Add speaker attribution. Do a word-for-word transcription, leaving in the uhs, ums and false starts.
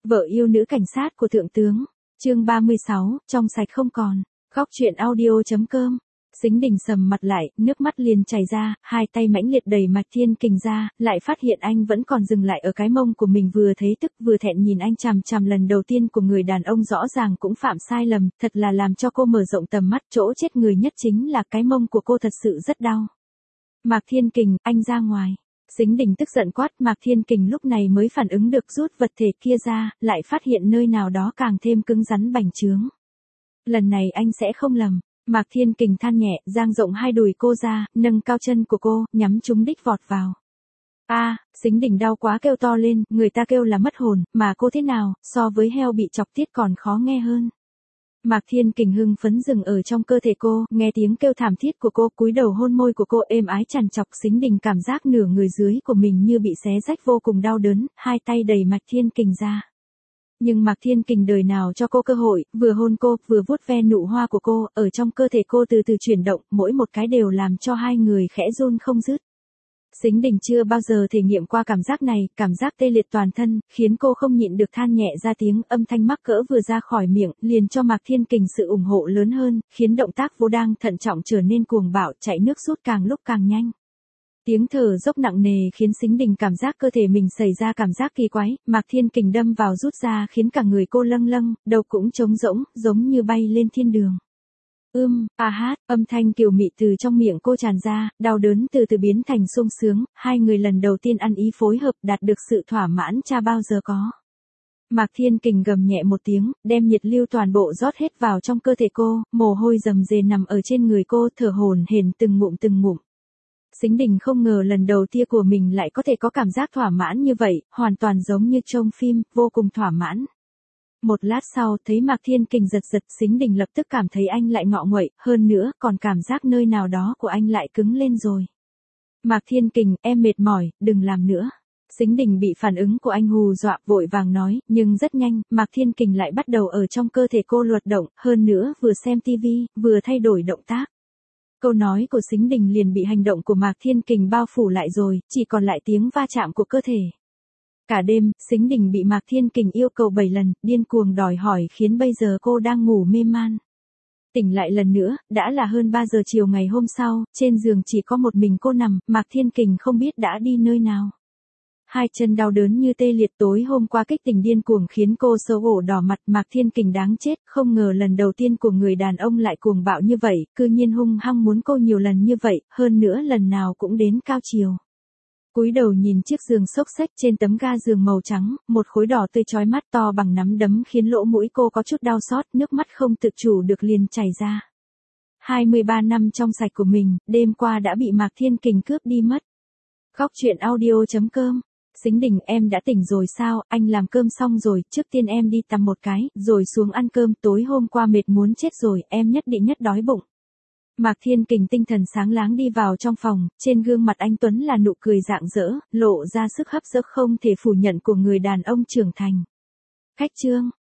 Speaker 1: Vợ yêu nữ cảnh sát của thượng tướng. Chương ba mươi sáu, trong sạch không còn. Góc truyện audio.com. Sính Đình sầm mặt lại, nước mắt liền chảy ra, hai tay mãnh liệt đẩy Mạc Thiên Kình ra, lại phát hiện anh vẫn còn dừng lại ở cái mông của mình, vừa thấy tức vừa thẹn nhìn anh chằm chằm lần đầu tiên của người đàn ông rõ ràng cũng phạm sai lầm, thật là làm cho cô mở rộng tầm mắt. Chỗ chết người nhất chính là cái mông của cô thật sự rất đau. Mạc Thiên Kình, anh ra ngoài. Sính Đình tức giận quát. Mạc Thiên Kình lúc này mới phản ứng được, rút vật thể kia ra, lại phát hiện nơi nào đó càng thêm cứng rắn bành trướng. Lần này anh sẽ không lầm. Mạc Thiên Kình than nhẹ, dang rộng hai đùi cô ra, nâng cao chân của cô, nhắm trúng đích vọt vào. A, à, Sính Đình đau quá kêu to lên, người ta kêu là mất hồn, mà cô thế nào, so với heo bị chọc tiết còn khó nghe hơn. Mạc Thiên Kình hưng phấn dừng ở trong cơ thể cô, nghe tiếng kêu thảm thiết của cô, cúi đầu hôn môi của cô êm ái trằn trọc. Sính Đình cảm giác nửa người dưới của mình như bị xé rách, vô cùng đau đớn, hai tay đẩy Mạc Thiên Kình ra. Nhưng Mạc Thiên Kình đời nào cho cô cơ hội, vừa hôn cô, vừa vuốt ve nụ hoa của cô, ở trong cơ thể cô từ từ chuyển động, mỗi một cái đều làm cho hai người khẽ run không dứt. Sính Đình chưa bao giờ thể nghiệm qua cảm giác này, cảm giác tê liệt toàn thân, khiến cô không nhịn được than nhẹ ra tiếng. Âm thanh mắc cỡ vừa ra khỏi miệng, liền cho Mạc Thiên Kình sự ủng hộ lớn hơn, khiến động tác vô đang thận trọng trở nên cuồng bạo, chạy nước rút càng lúc càng nhanh. Tiếng thở dốc nặng nề khiến Sính Đình cảm giác cơ thể mình xảy ra cảm giác kỳ quái. Mạc Thiên Kình đâm vào rút ra khiến cả người cô lâng lâng, đầu cũng trống rỗng, giống như bay lên thiên đường. Ưm, a hát, âm thanh kiều mị từ trong miệng cô tràn ra, đau đớn từ từ biến thành sung sướng, hai người lần đầu tiên ăn ý phối hợp, đạt được sự thỏa mãn cha bao giờ có. Mạc Thiên Kình gầm nhẹ một tiếng, đem nhiệt lưu toàn bộ rót hết vào trong cơ thể cô, mồ hôi rầm rề nằm ở trên người cô, thở hổn hển từng ngụm từng ngụm. Sính Đình không ngờ lần đầu tiên của mình lại có thể có cảm giác thỏa mãn như vậy, hoàn toàn giống như trông phim, vô cùng thỏa mãn. Một lát sau, thấy Mạc Thiên Kình giật giật, Sính Đình lập tức cảm thấy anh lại ngọ nguậy, hơn nữa, còn cảm giác nơi nào đó của anh lại cứng lên rồi. Mạc Thiên Kình, em mệt mỏi, đừng làm nữa. Sính Đình bị phản ứng của anh hù dọa, vội vàng nói, nhưng rất nhanh, Mạc Thiên Kình lại bắt đầu ở trong cơ thể cô luật động, hơn nữa, vừa xem tivi, vừa thay đổi động tác. Câu nói của Sính Đình liền bị hành động của Mạc Thiên Kình bao phủ lại rồi, chỉ còn lại tiếng va chạm của cơ thể. Cả đêm, Sính Đình bị Mạc Thiên Kình yêu cầu bảy lần, điên cuồng đòi hỏi khiến bây giờ cô đang ngủ mê man. Tỉnh lại lần nữa, đã là hơn ba giờ chiều ngày hôm sau, trên giường chỉ có một mình cô nằm, Mạc Thiên Kình không biết đã đi nơi nào. Hai chân đau đớn như tê liệt, tối hôm qua kích tình điên cuồng khiến cô xấu hổ đỏ mặt. Mạc Thiên Kình đáng chết, không ngờ lần đầu tiên của người đàn ông lại cuồng bạo như vậy, cư nhiên hung hăng muốn cô nhiều lần như vậy, hơn nữa lần nào cũng đến cao chiều. Cúi đầu nhìn chiếc giường xốc xếch trên tấm ga giường màu trắng, một khối đỏ tươi chói mắt to bằng nắm đấm khiến lỗ mũi cô có chút đau xót, nước mắt không tự chủ được liền chảy ra. hai mươi ba năm trong sạch của mình, đêm qua đã bị Mạc Thiên Kình cướp đi mất. Góc truyện audio.com. Sính Đình, em đã tỉnh rồi sao, anh làm cơm xong rồi, trước tiên em đi tắm một cái, rồi xuống ăn cơm, tối hôm qua mệt muốn chết rồi, em nhất định nhất đói bụng. Mạc Thiên Kình tinh thần sáng láng đi vào trong phòng, trên gương mặt anh tuấn là nụ cười rạng rỡ, lộ ra sức hấp dẫn không thể phủ nhận của người đàn ông trưởng thành. Khách trương.